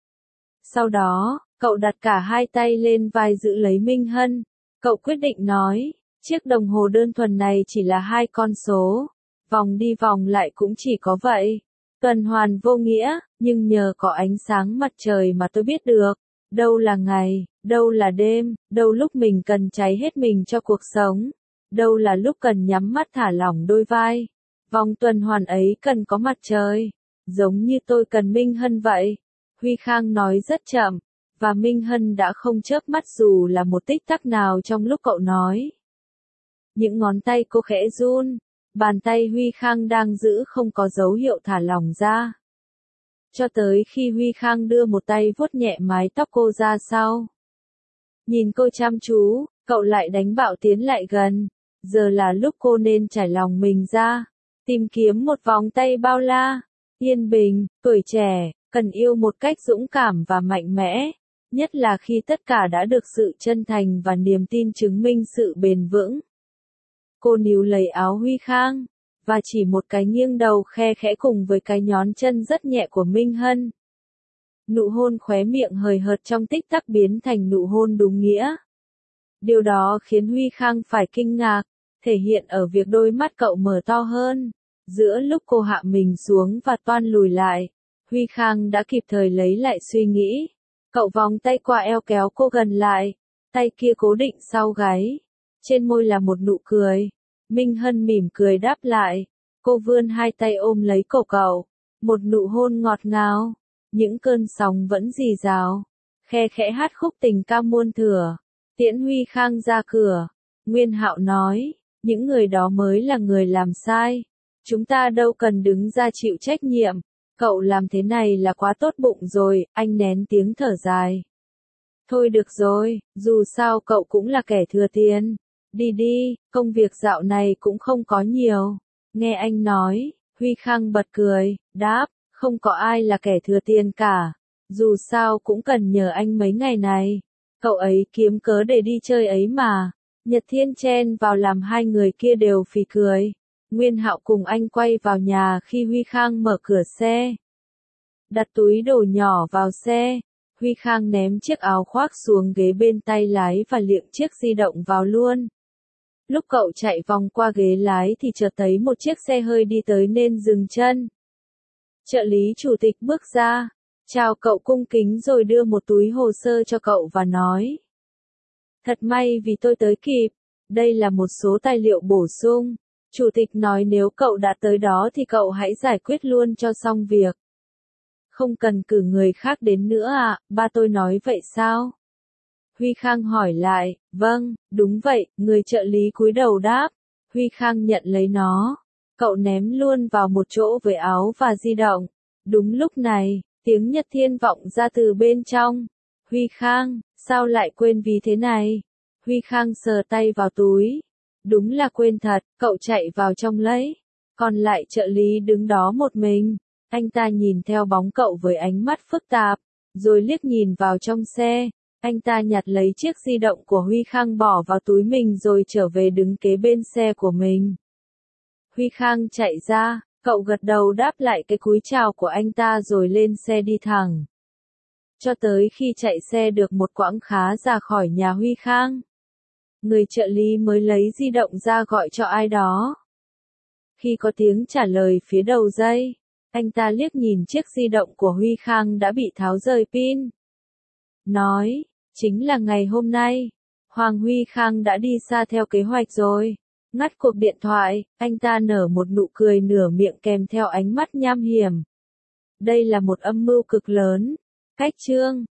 Sau đó, cậu đặt cả hai tay lên vai giữ lấy Minh Hân. Cậu quyết định nói, chiếc đồng hồ đơn thuần này chỉ là hai con số. Vòng đi vòng lại cũng chỉ có vậy. Tuần hoàn vô nghĩa, nhưng nhờ có ánh sáng mặt trời mà tôi biết được. Đâu là ngày, đâu là đêm, đâu lúc mình cần cháy hết mình cho cuộc sống. Đâu là lúc cần nhắm mắt thả lỏng đôi vai. Vòng tuần hoàn ấy cần có mặt trời. Giống như tôi cần Minh Hân vậy. Huy Khang nói rất chậm, và Minh Hân đã không chớp mắt dù là một tích tắc nào trong lúc cậu nói. Những ngón tay cô khẽ run, bàn tay Huy Khang đang giữ không có dấu hiệu thả lỏng ra. Cho tới khi Huy Khang đưa một tay vuốt nhẹ mái tóc cô ra sau. Nhìn cô chăm chú, cậu lại đánh bạo tiến lại gần. Giờ là lúc cô nên trải lòng mình ra, tìm kiếm một vòng tay bao la, yên bình, tuổi trẻ, cần yêu một cách dũng cảm và mạnh mẽ, nhất là khi tất cả đã được sự chân thành và niềm tin chứng minh sự bền vững. Cô níu lấy áo Huy Khang, và chỉ một cái nghiêng đầu khe khẽ cùng với cái nhón chân rất nhẹ của Minh Hân. Nụ hôn khóe miệng hời hợt trong tích tắc biến thành nụ hôn đúng nghĩa. Điều đó khiến Huy Khang phải kinh ngạc, thể hiện ở việc đôi mắt cậu mở to hơn. Giữa lúc cô hạ mình xuống và toan lùi lại, Huy Khang đã kịp thời lấy lại suy nghĩ. Cậu vòng tay qua eo kéo cô gần lại, tay kia cố định sau gáy. Trên môi là một nụ cười. Minh Hân mỉm cười đáp lại. Cô vươn hai tay ôm lấy cổ cậu. Một nụ hôn ngọt ngào. Những cơn sóng vẫn rì rào. Khe khẽ hát khúc tình ca muôn thuở. Tiễn Huy Khang ra cửa. Nguyên Hạo nói, những người đó mới là người làm sai. Chúng ta đâu cần đứng ra chịu trách nhiệm. Cậu làm thế này là quá tốt bụng rồi, anh nén tiếng thở dài. Thôi được rồi, dù sao cậu cũng là kẻ thừa tiền. Đi đi, công việc dạo này cũng không có nhiều. Nghe anh nói, Huy Khang bật cười, đáp, không có ai là kẻ thừa tiền cả. Dù sao cũng cần nhờ anh mấy ngày này. Cậu ấy kiếm cớ để đi chơi ấy mà. Nhật Thiên chen vào làm hai người kia đều phì cười. Nguyên Hạo cùng anh quay vào nhà khi Huy Khang mở cửa xe. Đặt túi đồ nhỏ vào xe. Huy Khang ném chiếc áo khoác xuống ghế bên tay lái và liệng chiếc di động vào luôn. Lúc cậu chạy vòng qua ghế lái thì chợt thấy một chiếc xe hơi đi tới nên dừng chân. Trợ lý chủ tịch bước ra, chào cậu cung kính rồi đưa một túi hồ sơ cho cậu và nói. Thật may vì tôi tới kịp, đây là một số tài liệu bổ sung. Chủ tịch nói nếu cậu đã tới đó thì cậu hãy giải quyết luôn cho xong việc. Không cần cử người khác đến nữa à, ba tôi nói vậy sao? Huy Khang hỏi lại, vâng, đúng vậy, người trợ lý cúi đầu đáp. Huy Khang nhận lấy nó. Cậu ném luôn vào một chỗ với áo và di động. Đúng lúc này, tiếng Nhật Thiên vọng ra từ bên trong. Huy Khang, sao lại quên vì thế này? Huy Khang sờ tay vào túi. Đúng là quên thật, cậu chạy vào trong lấy. Còn lại trợ lý đứng đó một mình. Anh ta nhìn theo bóng cậu với ánh mắt phức tạp, rồi liếc nhìn vào trong xe. Anh ta nhặt lấy chiếc di động của Huy Khang bỏ vào túi mình rồi trở về đứng kế bên xe của mình. Huy Khang chạy ra, cậu gật đầu đáp lại cái cúi chào của anh ta rồi lên xe đi thẳng. Cho tới khi chạy xe được một quãng khá ra khỏi nhà Huy Khang. Người trợ lý mới lấy di động ra gọi cho ai đó. Khi có tiếng trả lời phía đầu dây, anh ta liếc nhìn chiếc di động của Huy Khang đã bị tháo rời pin. Nói, chính là ngày hôm nay, Hoàng Huy Khang đã đi xa theo kế hoạch rồi. Ngắt cuộc điện thoại, anh ta nở một nụ cười nửa miệng kèm theo ánh mắt nham hiểm. Đây là một âm mưu cực lớn. Cách chương